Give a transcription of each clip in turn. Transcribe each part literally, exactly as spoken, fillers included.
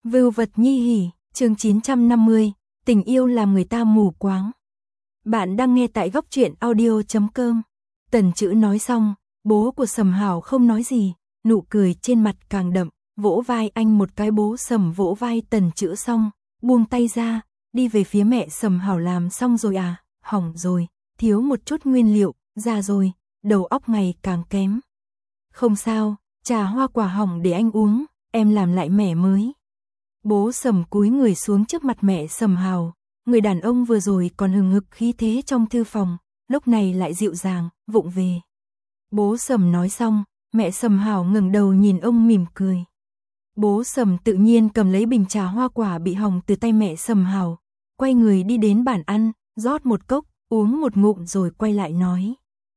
Vưu vật nhi hỉ, chương chín trăm năm mươi, tình yêu làm người ta mù quáng. Bạn đang nghe tại góc truyện audio chấm com. Tần Chữ nói xong, bố của Sầm Hảo không nói gì, nụ cười trên mặt càng đậm, vỗ vai anh một cái. Bố Sầm vỗ vai Tần Chữ xong, buông tay ra, đi về phía mẹ Sầm Hảo. Làm xong rồi à? Hỏng rồi, thiếu một chút nguyên liệu, già rồi, đầu óc ngày càng kém. Không sao, trà hoa quả hỏng để anh uống, em làm lại mẻ mới. Bố Sầm cúi người xuống trước mặt mẹ Sầm Hảo, người đàn ông vừa rồi còn hừng hực khí thế trong thư phòng, lúc này lại dịu dàng, vụng về. Bố Sầm nói xong, mẹ Sầm Hảo ngẩng đầu nhìn ông mỉm cười. Bố Sầm tự nhiên cầm lấy bình trà hoa quả bị hỏng từ tay mẹ Sầm Hảo, quay người đi đến bàn ăn, rót một cốc, uống một ngụm rồi quay lại nói.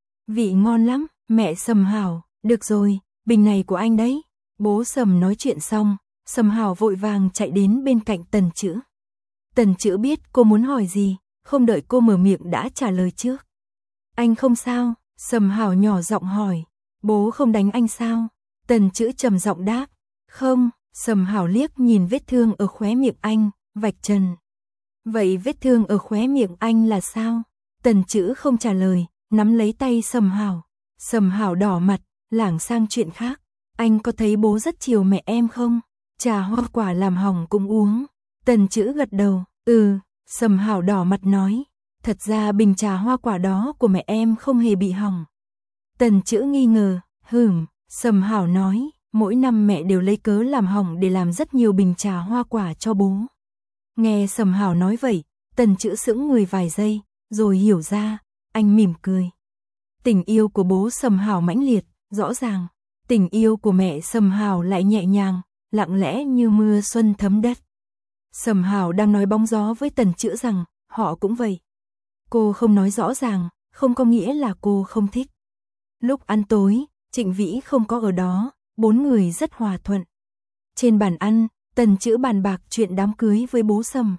Vị ngon lắm, mẹ Sầm Hảo, được rồi, bình này của anh đấy. Bố Sầm nói chuyện xong, Sầm Hảo vội vàng chạy đến bên cạnh Tần Chữ. Tần Chữ biết cô muốn hỏi gì, không đợi cô mở miệng đã trả lời trước. Anh không sao? Sầm Hảo nhỏ giọng hỏi. Bố không đánh anh sao? Tần Chữ trầm giọng đáp. Không. Sầm Hảo liếc nhìn vết thương ở khóe miệng anh, vạch trần. Vậy vết thương ở khóe miệng anh là sao? Tần Chữ không trả lời, nắm lấy tay Sầm Hảo. Sầm Hảo đỏ mặt, lảng sang chuyện khác. Anh có thấy bố rất chiều mẹ em không? Trà hoa quả làm hỏng cũng uống. Tần Chữ gật đầu. Ừ. Sầm Hảo đỏ mặt nói. Thật ra bình trà hoa quả đó của mẹ em không hề bị hỏng. Tần Chữ nghi ngờ. Hửm. Sầm Hảo nói. Mỗi năm mẹ đều lấy cớ làm hỏng để làm rất nhiều bình trà hoa quả cho bố. Nghe Sầm Hảo nói vậy, Tần Chữ sững người vài giây, rồi hiểu ra. Anh mỉm cười. Tình yêu của bố Sầm Hảo mãnh liệt, rõ ràng. Tình yêu của mẹ Sầm Hảo lại nhẹ nhàng, lặng lẽ như mưa xuân thấm đất. Sầm Hảo đang nói bóng gió với Tần Chữ rằng, họ cũng vậy. Cô không nói rõ ràng, không có nghĩa là cô không thích. Lúc ăn tối, Trịnh Vĩ không có ở đó, bốn người rất hòa thuận. Trên bàn ăn, Tần Chữ bàn bạc chuyện đám cưới với bố Sầm.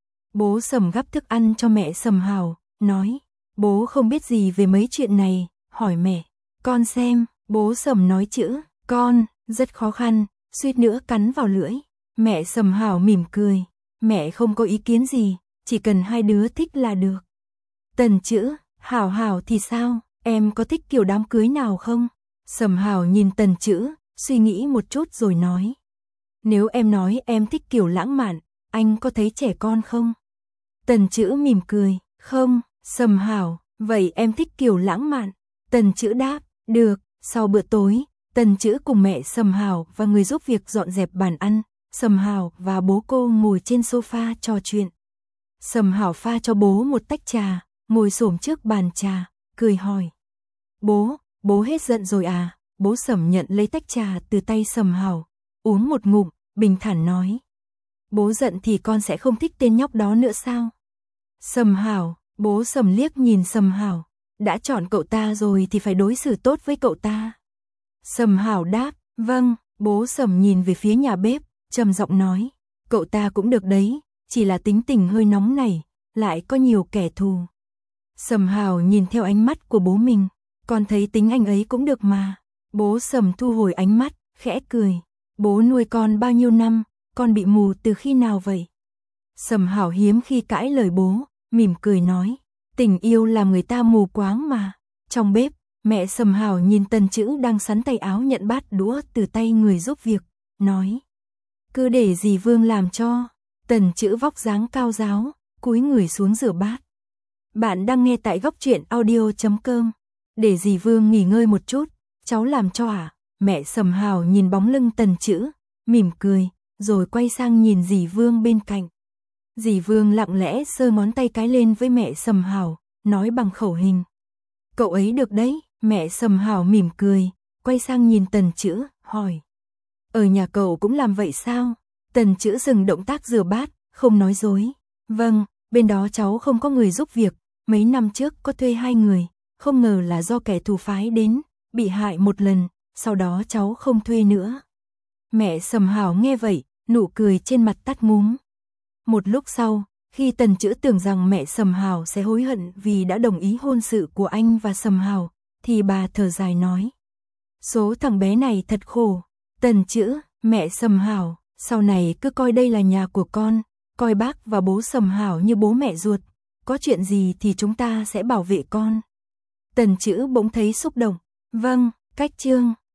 Bố Sầm gắp thức ăn cho mẹ Sầm Hảo, nói, bố không biết gì về mấy chuyện này, hỏi mẹ, con xem. Bố Sầm nói chữ, con, rất khó khăn, suýt nữa cắn vào lưỡi. Mẹ Sầm Hảo mỉm cười, mẹ không có ý kiến gì, chỉ cần hai đứa thích là được. Tần Chữ, Hảo Hảo thì sao, em có thích kiểu đám cưới nào không? Sầm Hảo nhìn Tần Chữ, suy nghĩ một chút rồi nói. Nếu em nói em thích kiểu lãng mạn, anh có thấy trẻ con không? Tần Chữ mỉm cười, không. Sầm Hảo, vậy em thích kiểu lãng mạn? Tần Chữ đáp, được. Sau bữa tối, Tần Chữ cùng mẹ Sầm Hảo và người giúp việc dọn dẹp bàn ăn. Sầm Hảo và bố cô ngồi trên sofa trò chuyện. Sầm Hảo pha cho bố một tách trà, ngồi xổm trước bàn trà, cười hỏi. Bố, bố hết giận rồi à? Bố Sầm nhận lấy tách trà từ tay Sầm Hảo, uống một ngụm, bình thản nói. Bố giận thì con sẽ không thích tên nhóc đó nữa sao? Sầm Hảo, bố Sầm liếc nhìn Sầm Hảo. Đã chọn cậu ta rồi thì phải đối xử tốt với cậu ta. Sầm Hảo đáp, vâng. Bố Sầm nhìn về phía nhà bếp, trầm giọng nói, cậu ta cũng được đấy, chỉ là tính tình hơi nóng này, lại có nhiều kẻ thù. Sầm Hảo nhìn theo ánh mắt của bố mình, con thấy tính anh ấy cũng được mà. Bố Sầm thu hồi ánh mắt, khẽ cười, bố nuôi con bao nhiêu năm, con bị mù từ khi nào vậy? Sầm Hảo hiếm khi cãi lời bố, mỉm cười nói. Tình yêu làm người ta mù quáng mà. Trong bếp, mẹ Sầm Hảo nhìn Tần Chữ đang sắn tay áo nhận bát đũa từ tay người giúp việc, nói. Cứ để dì Vương làm cho. Tần Chữ vóc dáng cao ráo, cúi người xuống rửa bát. Bạn đang nghe tại góc truyện audio chấm com. Để dì Vương nghỉ ngơi một chút, cháu làm cho à? Mẹ Sầm Hảo nhìn bóng lưng Tần Chữ, mỉm cười, rồi quay sang nhìn dì Vương bên cạnh. Dì Vương lặng lẽ giơ ngón tay cái lên với mẹ Sầm Hảo, nói bằng khẩu hình. Cậu ấy được đấy. Mẹ Sầm Hảo mỉm cười, quay sang nhìn Tần Chữ, hỏi. Ở nhà cậu cũng làm vậy sao? Tần Chữ dừng động tác rửa bát, không nói dối. Vâng, bên đó cháu không có người giúp việc, mấy năm trước có thuê hai người, không ngờ là do kẻ thù phái đến, bị hại một lần, sau đó cháu không thuê nữa. Mẹ Sầm Hảo nghe vậy, nụ cười trên mặt tắt ngúm. Một lúc sau, khi Tần Chữ tưởng rằng mẹ Sầm Hảo sẽ hối hận vì đã đồng ý hôn sự của anh và Sầm Hảo, thì bà thở dài nói. Số thằng bé này thật khổ. Tần Chữ, mẹ Sầm Hảo, Sau này cứ coi đây là nhà của con, coi bác và bố Sầm Hảo như bố mẹ ruột, có chuyện gì thì chúng ta sẽ bảo vệ con. Tần Chữ bỗng thấy xúc động. Vâng, cách chương.